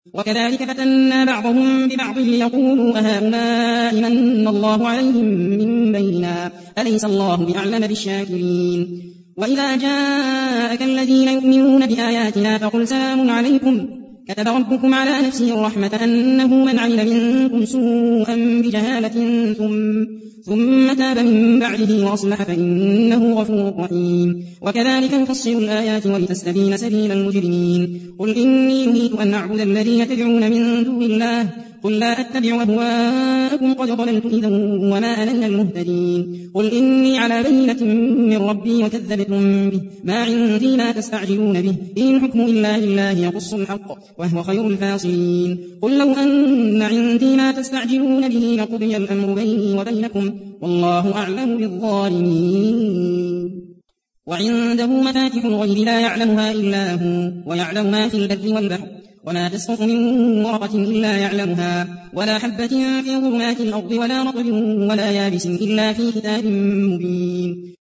وكذلك فتنا بعضهم ببعض ليقولوا أهؤلاء من الله عليهم من بيننا أليس الله بأعلم بالشاكرين. وإذا جاءك الذين يؤمنون بآياتنا فقل سلام عليكم كتب ربكم على نفسه الرحمة أنه من عمل منكم سوءا بجهالة ثم تاب من بعده وأصلح فإنه غفور رحيم. وكذلك نفصل الآيات ولتستبين سبيل المجرمين. قل إني نهيت أن أعبد الذين تدعون من دون الله قل لا أتبع أهواءكم قد ضللت إذا وما أنا من المهتدين. قل إني على بينة من ربي وكذبتم به ما عندي ما تستعجلون به إن الحكم إلا لله يقص الحق وهو خير الفاصلين. قل لو أن عندي ما تستعجلون به لقضي الأمر بيني وبينكم والله أعلم بالظالمين. وعنده مفاتح الغيب لا يعلمها إلا هو ويعلم ما في البر والبحر وما تسقط من ورقة إلا يعلمها ولا حبة في ظلمات الأرض ولا رطب ولا يابس إلا في كتاب مبين.